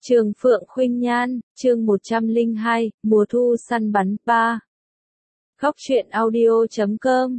Trường Phượng Khuynh Nhan, chương 102, mùa thu săn bắn 3. Góc truyện audio.com.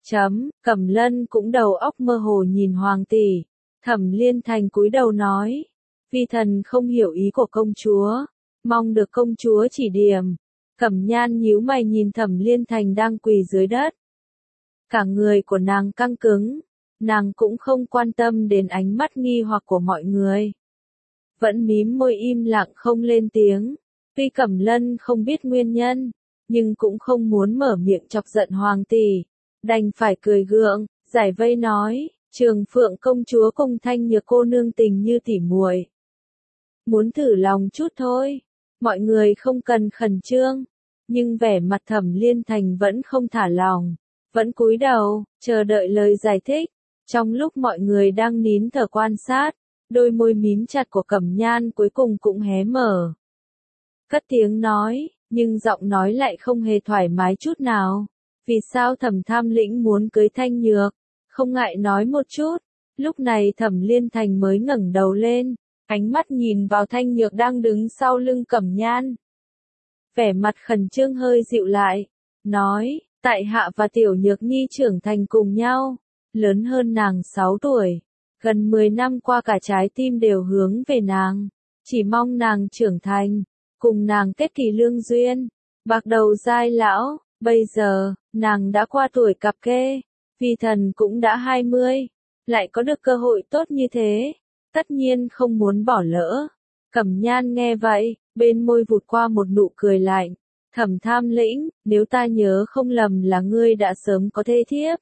Cẩm Lân cũng đầu óc mơ hồ nhìn Hoàng tỷ. Thẩm Liên Thành cúi đầu nói, vi thần không hiểu ý của công chúa, mong được công chúa chỉ điểm. Cẩm Nhan nhíu mày nhìn Thẩm Liên Thành đang quỳ dưới đất. Cả người của nàng căng cứng, nàng cũng không quan tâm đến ánh mắt nghi hoặc của mọi người. Vẫn mím môi im lặng không lên tiếng. Tuy Cẩm Lân không biết nguyên nhân, nhưng cũng không muốn mở miệng chọc giận Hoàng tỷ. Đành phải cười gượng, giải vây nói, Trường Phượng công chúa cùng Thanh Nhược cô nương tình như tỉ muội. Muốn thử lòng chút thôi, mọi người không cần khẩn trương. Nhưng vẻ mặt Thẩm Liên Thành vẫn không thả lòng, vẫn cúi đầu, chờ đợi lời giải thích. Trong lúc mọi người đang nín thở quan sát, đôi môi mím chặt của Cẩm Nhan cuối cùng cũng hé mở. Cất tiếng nói, nhưng giọng nói lại không hề thoải mái chút nào. Vì sao Thẩm Tham Lĩnh muốn cưới Thanh Nhược? Không ngại nói một chút. Lúc này Thẩm Liên Thành mới ngẩng đầu lên, ánh mắt nhìn vào Thanh Nhược đang đứng sau lưng Cẩm Nhan. Vẻ mặt khẩn trương hơi dịu lại, nói, tại hạ và Tiểu Nhược Nhi trưởng thành cùng nhau, lớn hơn nàng 6 tuổi. Gần 10 năm qua cả trái tim đều hướng về nàng, chỉ mong nàng trưởng thành, cùng nàng kết kỳ lương duyên, bạc đầu giai lão. Bây giờ, nàng đã qua tuổi cặp kê, vi thần cũng đã 20, lại có được cơ hội tốt như thế, tất nhiên không muốn bỏ lỡ. Cẩm Nhan nghe vậy, bên môi vụt qua một nụ cười lạnh. Thẩm Tham Lĩnh, nếu ta nhớ không lầm là ngươi đã sớm có thê thiếp.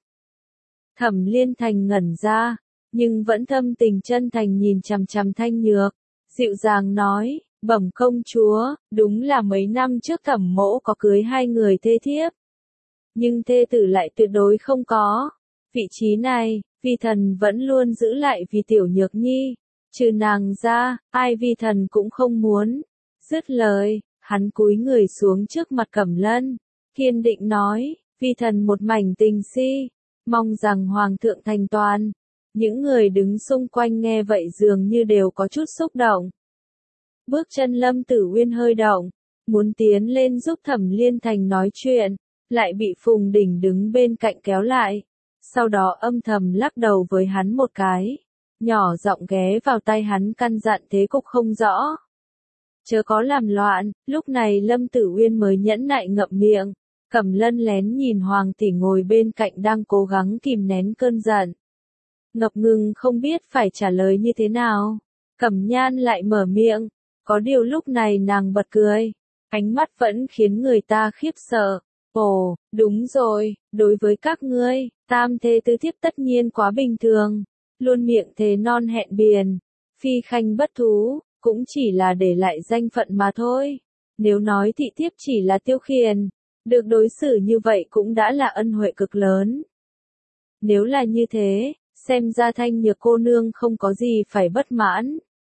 Thẩm Liên Thành ngẩn ra, nhưng vẫn thâm tình chân thành nhìn chằm chằm Thanh Nhược, dịu dàng nói, bẩm công chúa, đúng là mấy năm trước Thẩm mỗ có cưới 2 người thê thiếp. Nhưng thê tử lại tuyệt đối không có. Vị trí này, vi thần vẫn luôn giữ lại vì Tiểu Nhược Nhi, trừ nàng ra, ai vi thần cũng không muốn. Dứt lời, hắn cúi người xuống trước mặt Cẩm Lân, kiên định nói, vi thần một mảnh tình si, mong rằng Hoàng thượng thành toàn. Những người đứng xung quanh nghe vậy dường như đều có chút xúc động. Bước chân Lâm Tử Uyên hơi động, muốn tiến lên giúp Thẩm Liên Thành nói chuyện, lại bị Phùng Đình đứng bên cạnh kéo lại. Sau đó âm thầm lắc đầu với hắn một cái, nhỏ giọng ghé vào tai hắn căn dặn thế cục không rõ. Chớ có làm loạn. Lúc này Lâm Tử Uyên mới nhẫn nại ngậm miệng. Cẩm Lân lén nhìn Hoàng tỷ ngồi bên cạnh đang cố gắng kìm nén cơn giận. Ngập ngừng không biết phải trả lời như thế nào. Cẩm Nhan lại mở miệng, có điều lúc này nàng bật cười, ánh mắt vẫn khiến người ta khiếp sợ. Ồ, đúng rồi, đối với các ngươi, tam thê tứ thiếp tất nhiên quá bình thường, luôn miệng thề non hẹn biển, phi khanh bất thú, cũng chỉ là để lại danh phận mà thôi. Nếu nói thị thiếp chỉ là tiêu khiển, được đối xử như vậy cũng đã là ân huệ cực lớn. Nếu là như thế, xem ra Thanh Nhược cô nương không có gì phải bất mãn.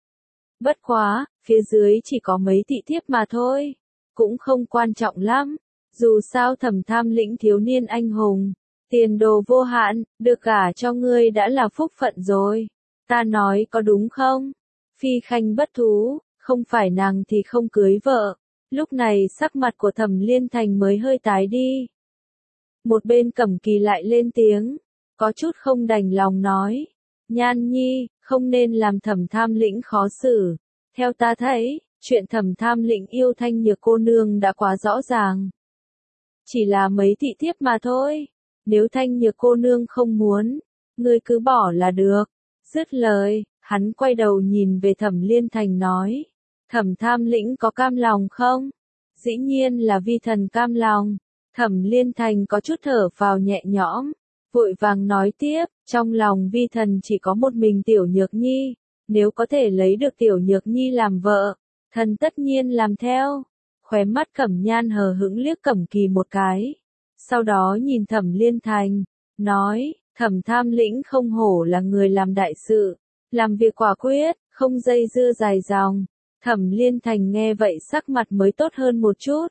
Bất quá, phía dưới chỉ có mấy thị thiếp mà thôi, cũng không quan trọng lắm. Dù sao Thẩm Tham Lĩnh thiếu niên anh hùng, tiền đồ vô hạn, được gả cho ngươi đã là phúc phận rồi. Ta nói có đúng không? Phi khanh bất thú, không phải nàng thì không cưới vợ. Lúc này sắc mặt của Thẩm Liên Thành mới hơi tái đi. Một bên Cẩm Kỳ lại lên tiếng, có chút không đành lòng nói, Nhan Nhi, không nên làm Thẩm Tham Lĩnh khó xử. Theo ta thấy, chuyện Thẩm Tham Lĩnh yêu Thanh Nhược cô nương đã quá rõ ràng. Chỉ là mấy thị thiếp mà thôi, nếu Thanh Nhược cô nương không muốn, ngươi cứ bỏ là được. Dứt lời, hắn quay đầu nhìn về Thẩm Liên Thành nói, Thẩm Tham Lĩnh có cam lòng không? Dĩ nhiên là vi thần cam lòng. Thẩm Liên Thành có chút thở phào nhẹ nhõm, vội vàng nói tiếp, trong lòng vi thần chỉ có một mình Tiểu Nhược Nhi, nếu có thể lấy được Tiểu Nhược Nhi làm vợ, thần tất nhiên làm theo. Khóe mắt Cẩm Nhan hờ hững liếc Cẩm Kỳ một cái, sau đó nhìn Thẩm Liên Thành, nói, Thẩm Tham Lĩnh không hổ là người làm đại sự, làm việc quả quyết, không dây dưa dài dòng. Thẩm Liên Thành nghe vậy sắc mặt mới tốt hơn một chút,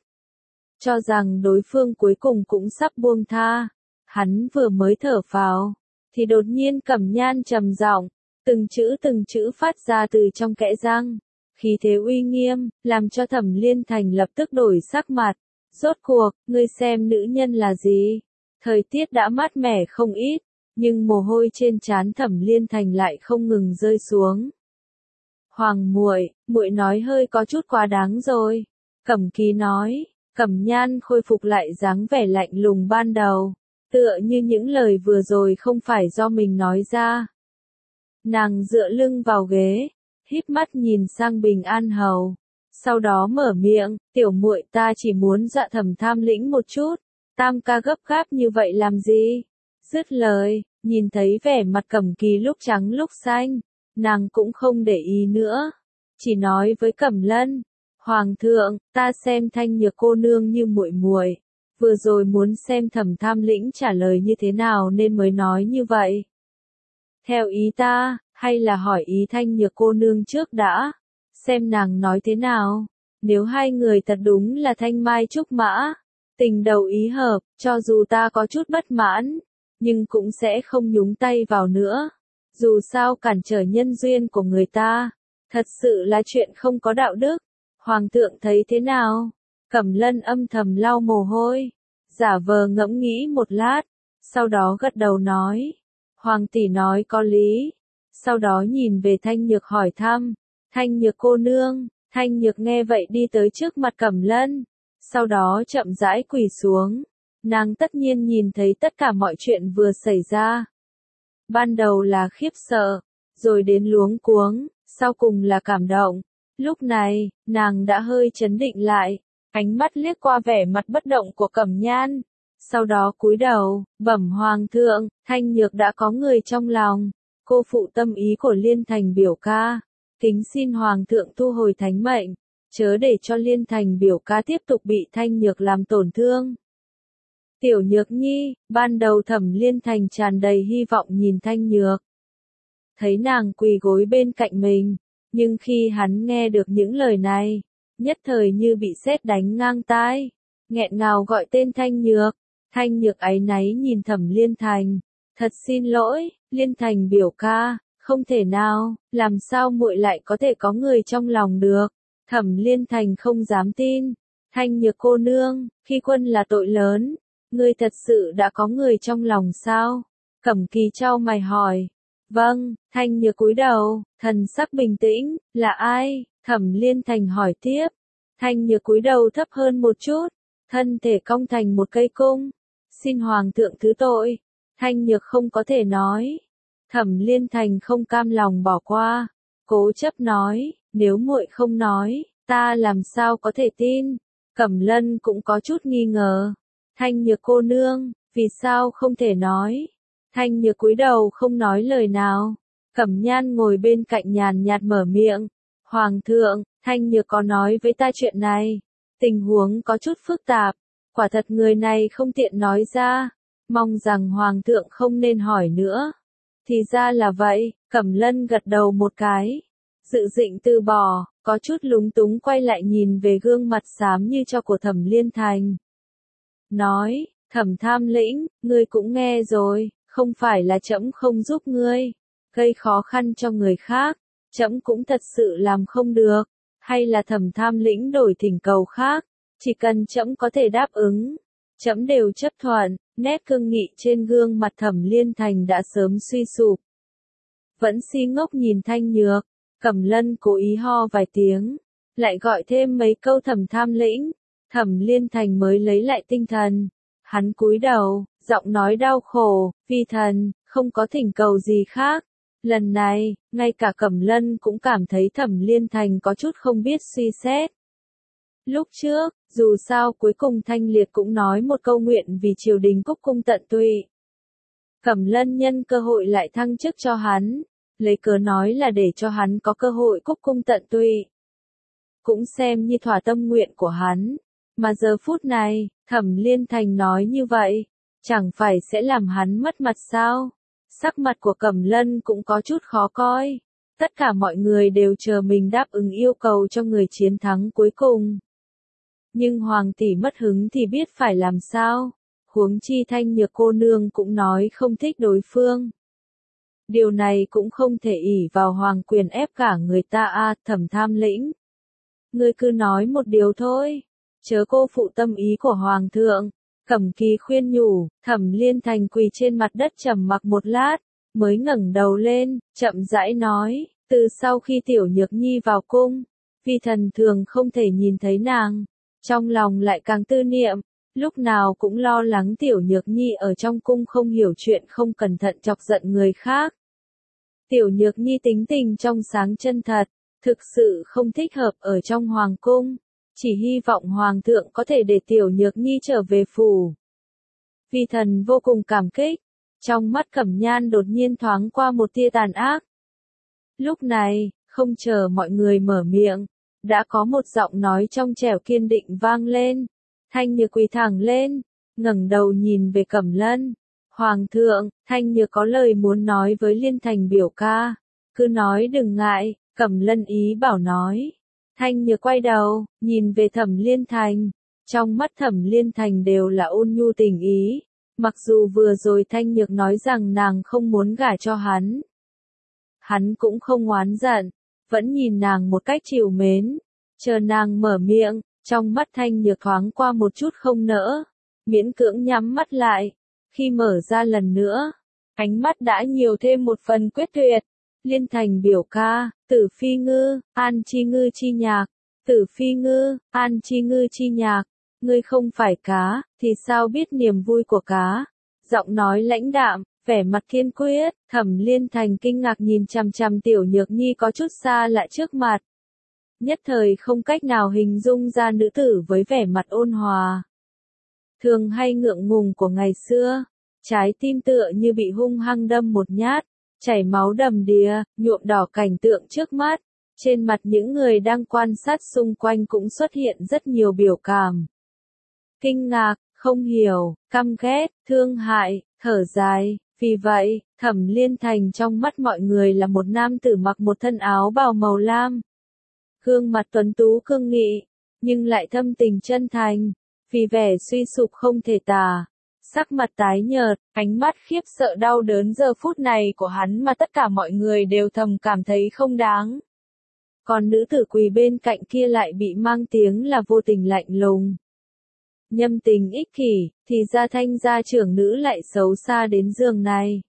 cho rằng đối phương cuối cùng cũng sắp buông tha. Hắn vừa mới thở phào, thì đột nhiên Cẩm Nhan trầm giọng, từng chữ phát ra từ trong kẽ răng, khí thế uy nghiêm, làm cho Thẩm Liên Thành lập tức đổi sắc mặt. Rốt cuộc, ngươi xem nữ nhân là gì? Thời tiết đã mát mẻ không ít, nhưng mồ hôi trên trán Thẩm Liên Thành lại không ngừng rơi xuống. Hoàng muội, muội nói hơi có chút quá đáng rồi. Cẩm Ký nói, Cẩm Nhan khôi phục lại dáng vẻ lạnh lùng ban đầu, tựa như những lời vừa rồi không phải do mình nói ra. Nàng dựa lưng vào ghế, híp mắt nhìn sang Bình An Hầu, sau đó mở miệng, tiểu muội ta chỉ muốn dọa Thẩm Tham Lĩnh một chút, Tam ca gấp gáp như vậy làm gì? Dứt lời, nhìn thấy vẻ mặt Cẩm Kỳ lúc trắng lúc xanh, nàng cũng không để ý nữa, chỉ nói với Cẩm Lân, Hoàng thượng, ta xem Thanh Nhược cô nương như muội muội, vừa rồi muốn xem Thẩm Tham Lĩnh trả lời như thế nào nên mới nói như vậy. Theo ý ta, hay là hỏi ý Thanh Nhược cô nương trước đã, xem nàng nói thế nào, nếu hai người thật đúng là thanh mai trúc mã, tình đầu ý hợp, cho dù ta có chút bất mãn, nhưng cũng sẽ không nhúng tay vào nữa. Dù sao cản trở nhân duyên của người ta, thật sự là chuyện không có đạo đức. Hoàng thượng thấy thế nào? Cẩm Lân âm thầm lau mồ hôi, giả vờ ngẫm nghĩ một lát, sau đó gật đầu nói, Hoàng tỷ nói có lý. Sau đó nhìn về Thanh Nhược hỏi thăm, Thanh Nhược cô nương. Thanh Nhược nghe vậy đi tới trước mặt Cẩm Lân, sau đó chậm rãi quỳ xuống. Nàng tất nhiên nhìn thấy tất cả mọi chuyện vừa xảy ra. Ban đầu là khiếp sợ, rồi đến luống cuống, sau cùng là cảm động. Lúc này, nàng đã hơi chấn định lại, ánh mắt liếc qua vẻ mặt bất động của Cẩm Nhan. Sau đó cúi đầu, bẩm Hoàng thượng, Thanh Nhược đã có người trong lòng, cô phụ tâm ý của Liên Thành biểu ca. Kính xin Hoàng thượng thu hồi thánh mệnh, chớ để cho Liên Thành biểu ca tiếp tục bị Thanh Nhược làm tổn thương. Tiểu Nhược Nhi, ban đầu Thẩm Liên Thành tràn đầy hy vọng nhìn Thanh Nhược. Thấy nàng quỳ gối bên cạnh mình, nhưng khi hắn nghe được những lời này, nhất thời như bị sét đánh ngang tai, nghẹn ngào gọi tên Thanh Nhược. Thanh Nhược áy náy nhìn Thẩm Liên Thành, thật xin lỗi, Liên Thành biểu ca, không thể nào, làm sao muội lại có thể có người trong lòng được. Thẩm Liên Thành không dám tin, Thanh Nhược cô nương, khi quân là tội lớn, ngươi thật sự đã có người trong lòng sao? Cẩm Kỳ chau mày hỏi. Vâng, Thanh Nhược cúi đầu, thần sắc bình tĩnh, là ai? Thẩm Liên Thành hỏi tiếp. Thanh Nhược cúi đầu thấp hơn một chút, thân thể cong thành một cây cung. Xin Hoàng thượng thứ tội. Thanh Nhược không có thể nói. Thẩm Liên Thành không cam lòng bỏ qua, cố chấp nói, nếu muội không nói, ta làm sao có thể tin. Cẩm Lân cũng có chút nghi ngờ. Thanh Nhược cô nương, vì sao không thể nói? Thanh Nhược cúi đầu không nói lời nào. Cẩm Nhan ngồi bên cạnh nhàn nhạt mở miệng. Hoàng thượng, Thanh Nhược có nói với ta chuyện này. Tình huống có chút phức tạp. Quả thật người này không tiện nói ra. Mong rằng Hoàng thượng không nên hỏi nữa. Thì ra là vậy, Cẩm Lân gật đầu một cái. Dự định từ bỏ, có chút lúng túng quay lại nhìn về gương mặt xám như cho của Thẩm Liên Thành. Nói, Thẩm Tham Lĩnh, ngươi cũng nghe rồi, không phải là trẫm không giúp ngươi, gây khó khăn cho người khác, trẫm cũng thật sự làm không được, hay là Thẩm Tham Lĩnh đổi thỉnh cầu khác, chỉ cần trẫm có thể đáp ứng, trẫm đều chấp thuận. Nét cương nghị trên gương mặt Thẩm Liên Thành đã sớm suy sụp. Vẫn si ngốc nhìn Thanh Nhược, Cẩm Lân cố ý ho vài tiếng, lại gọi thêm mấy câu Thẩm Tham Lĩnh, Thẩm Liên Thành mới lấy lại tinh thần. Hắn cúi đầu, giọng nói đau khổ, vi thần, không có thỉnh cầu gì khác. Lần này, ngay cả Cẩm Lân cũng cảm thấy Thẩm Liên Thành có chút không biết suy xét. Lúc trước, dù sao cuối cùng Thanh Liệt cũng nói một câu nguyện vì triều đình cúc cung tận tụy. Cẩm Lân nhân cơ hội lại thăng chức cho hắn, lấy cớ nói là để cho hắn có cơ hội cúc cung tận tụy. Cũng xem như thỏa tâm nguyện của hắn, mà giờ phút này, Thẩm Liên Thành nói như vậy, chẳng phải sẽ làm hắn mất mặt sao? Sắc mặt của Cẩm Lân cũng có chút khó coi. Tất cả mọi người đều chờ mình đáp ứng yêu cầu cho người chiến thắng cuối cùng. Nhưng Hoàng tỷ mất hứng thì biết phải làm sao, huống chi Thanh Nhược cô nương cũng nói không thích đối phương. Điều này cũng không thể ỷ vào hoàng quyền ép cả người ta Thẩm Tham Lĩnh. Ngươi cứ nói một điều thôi, chớ cô phụ tâm ý của hoàng thượng. Cẩm Kỳ khuyên nhủ, Thẩm Liên Thành quỳ trên mặt đất trầm mặc một lát, mới ngẩng đầu lên, chậm rãi nói, từ sau khi Tiểu Nhược Nhi vào cung, vi thần thường không thể nhìn thấy nàng, trong lòng lại càng tư niệm, lúc nào cũng lo lắng Tiểu Nhược Nhi ở trong cung không hiểu chuyện không cẩn thận chọc giận người khác. Tiểu Nhược Nhi tính tình trong sáng chân thật, thực sự không thích hợp ở trong hoàng cung, chỉ hy vọng hoàng thượng có thể để Tiểu Nhược Nhi trở về phủ. Vi thần vô cùng cảm kích, trong mắt Cẩm Nhan đột nhiên thoáng qua một tia tàn ác. Lúc này, không chờ mọi người mở miệng, đã có một giọng nói trong trẻo kiên định vang lên. Thanh Nhược quỳ thẳng lên, ngẩng đầu nhìn về Cẩm Lân. Hoàng thượng, Thanh Nhược có lời muốn nói với Liên Thành biểu ca. Cứ nói đừng ngại, Cẩm Lân ý bảo nói. Thanh Nhược quay đầu, nhìn về Thẩm Liên Thành. Trong mắt Thẩm Liên Thành đều là ôn nhu tình ý. Mặc dù vừa rồi Thanh Nhược nói rằng nàng không muốn gả cho hắn. Hắn cũng không oán giận, vẫn nhìn nàng một cách trìu mến. Chờ nàng mở miệng, trong mắt Thanh Nhược thoáng qua một chút không nỡ. Miễn cưỡng nhắm mắt lại. Khi mở ra lần nữa, ánh mắt đã nhiều thêm một phần quyết tuyệt. Liên Thành biểu ca, Tử Phi Ngư, An Chi Ngư chi nhạc. Tử Phi Ngư, An Chi Ngư chi nhạc. Ngươi không phải cá, thì sao biết niềm vui của cá? Giọng nói lãnh đạm, vẻ mặt kiên quyết. Thẩm Liên Thành kinh ngạc nhìn chằm chằm Tiểu Nhược Nhi có chút xa lạ trước mặt. Nhất thời không cách nào hình dung ra nữ tử với vẻ mặt ôn hòa, thường hay ngượng ngùng của ngày xưa. Trái tim tựa như bị hung hăng đâm một nhát, chảy máu đầm đìa, nhuộm đỏ cảnh tượng trước mắt. Trên mặt những người đang quan sát xung quanh cũng xuất hiện rất nhiều biểu cảm. Kinh ngạc, không hiểu, căm ghét, thương hại, thở dài. Vì vậy, Thẩm Liên Thành trong mắt mọi người là một nam tử mặc một thân áo bào màu lam. Gương mặt tuấn tú cương nghị, nhưng lại thâm tình chân thành. Vì vẻ suy sụp không thể tả, sắc mặt tái nhợt, ánh mắt khiếp sợ đau đớn giờ phút này của hắn mà tất cả mọi người đều thầm cảm thấy không đáng. Còn nữ tử quỳ bên cạnh kia lại bị mang tiếng là vô tình lạnh lùng. Nhâm tình ích kỷ, thì ra Thanh gia trưởng nữ lại xấu xa đến giường này.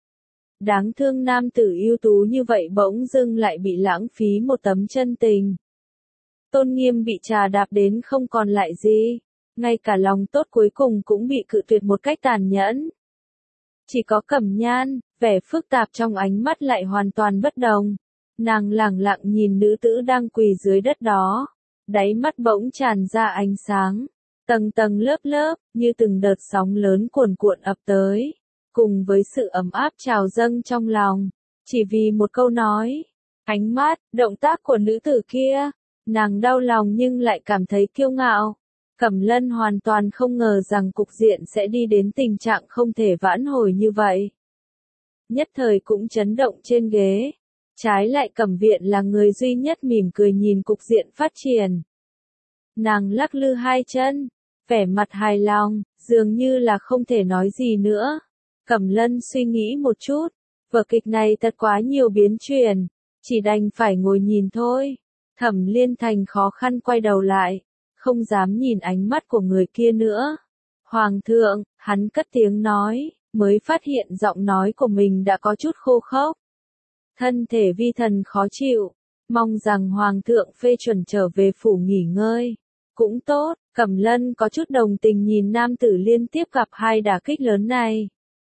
Đáng thương nam tử ưu tú như vậy bỗng dưng lại bị lãng phí một tấm chân tình. Tôn nghiêm bị trà đạp đến không còn lại gì. Ngay cả lòng tốt cuối cùng cũng bị cự tuyệt một cách tàn nhẫn. Chỉ có Cẩm Nhan, vẻ phức tạp trong ánh mắt lại hoàn toàn bất đồng. Nàng lẳng lặng nhìn nữ tử đang quỳ dưới đất đó. Đáy mắt bỗng tràn ra ánh sáng. Tầng tầng lớp lớp, như từng đợt sóng lớn cuồn cuộn ập tới. Cùng với sự ấm áp trào dâng trong lòng. Chỉ vì một câu nói. Ánh mắt, động tác của nữ tử kia. Nàng đau lòng nhưng lại cảm thấy kiêu ngạo. Cẩm Lân hoàn toàn không ngờ rằng cục diện sẽ đi đến tình trạng không thể vãn hồi như vậy. Nhất thời cũng chấn động trên ghế. Trái lại Cẩm Viện là người duy nhất mỉm cười nhìn cục diện phát triển. Nàng lắc lư hai chân, vẻ mặt hài lòng, dường như là không thể nói gì nữa. Cẩm Lân suy nghĩ một chút, vở kịch này thật quá nhiều biến chuyển, chỉ đành phải ngồi nhìn thôi. Thẩm Liên Thành khó khăn quay đầu lại. Không dám nhìn ánh mắt của người kia nữa. Hoàng thượng, hắn cất tiếng nói, mới phát hiện giọng nói của mình đã có chút khô khốc. Thân thể vi thần khó chịu, mong rằng hoàng thượng phê chuẩn trở về phủ nghỉ ngơi. Cũng tốt, Cẩm Lân có chút đồng tình nhìn nam tử liên tiếp gặp hai đả kích lớn này.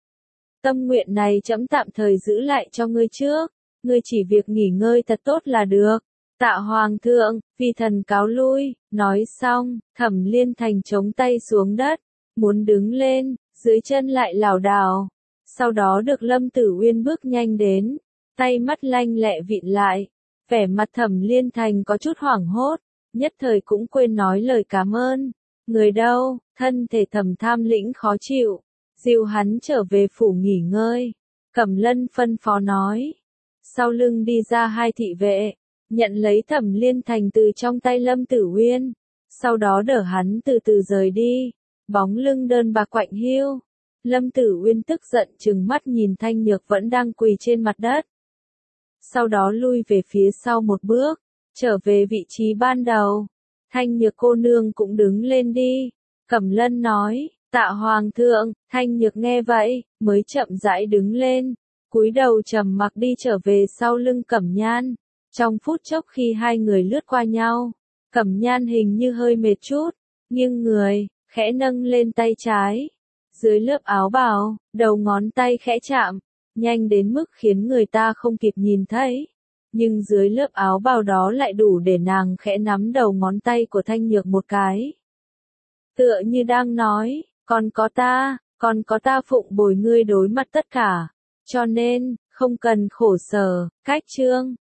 Tâm nguyện này trẫm tạm thời giữ lại cho ngươi trước, ngươi chỉ việc nghỉ ngơi thật tốt là được. Tạ hoàng thượng, vi thần cáo lui. Nói xong, Thẩm Liên Thành chống tay xuống đất, muốn đứng lên, dưới chân lại lảo đảo. Sau đó được Lâm Tử Uyên bước nhanh đến, tay mắt lanh lẹ vịn lại. Vẻ mặt Thẩm Liên Thành có chút hoảng hốt, nhất thời cũng quên nói lời cảm ơn. Người đâu, thân thể Thẩm Tham Lĩnh khó chịu, dìu hắn trở về phủ nghỉ ngơi. Cẩm Lân phân phó nói. Sau lưng đi ra hai thị vệ, nhận lấy Thẩm Liên Thành từ trong tay Lâm Tử Uyên, sau đó đỡ hắn từ từ rời đi, bóng lưng đơn bạc quạnh hiu. Lâm Tử Uyên tức giận trừng mắt nhìn Thanh Nhược vẫn đang quỳ trên mặt đất. Sau đó lui về phía sau một bước, trở về vị trí ban đầu. Thanh Nhược cô nương cũng đứng lên đi. Cẩm Lân nói, tạ hoàng thượng. Thanh Nhược nghe vậy, mới chậm rãi đứng lên, cúi đầu trầm mặc đi trở về sau lưng Cẩm Nhan. Trong phút chốc khi hai người lướt qua nhau, Cẩm Nhan hình như hơi mệt chút, nghiêng người, khẽ nâng lên tay trái. Dưới lớp áo bào, đầu ngón tay khẽ chạm, nhanh đến mức khiến người ta không kịp nhìn thấy. Nhưng dưới lớp áo bào đó lại đủ để nàng khẽ nắm đầu ngón tay của Thanh Nhược một cái. Tựa như đang nói, còn có ta phụng bồi ngươi đối mặt tất cả. Cho nên, không cần khổ sở, cách chương.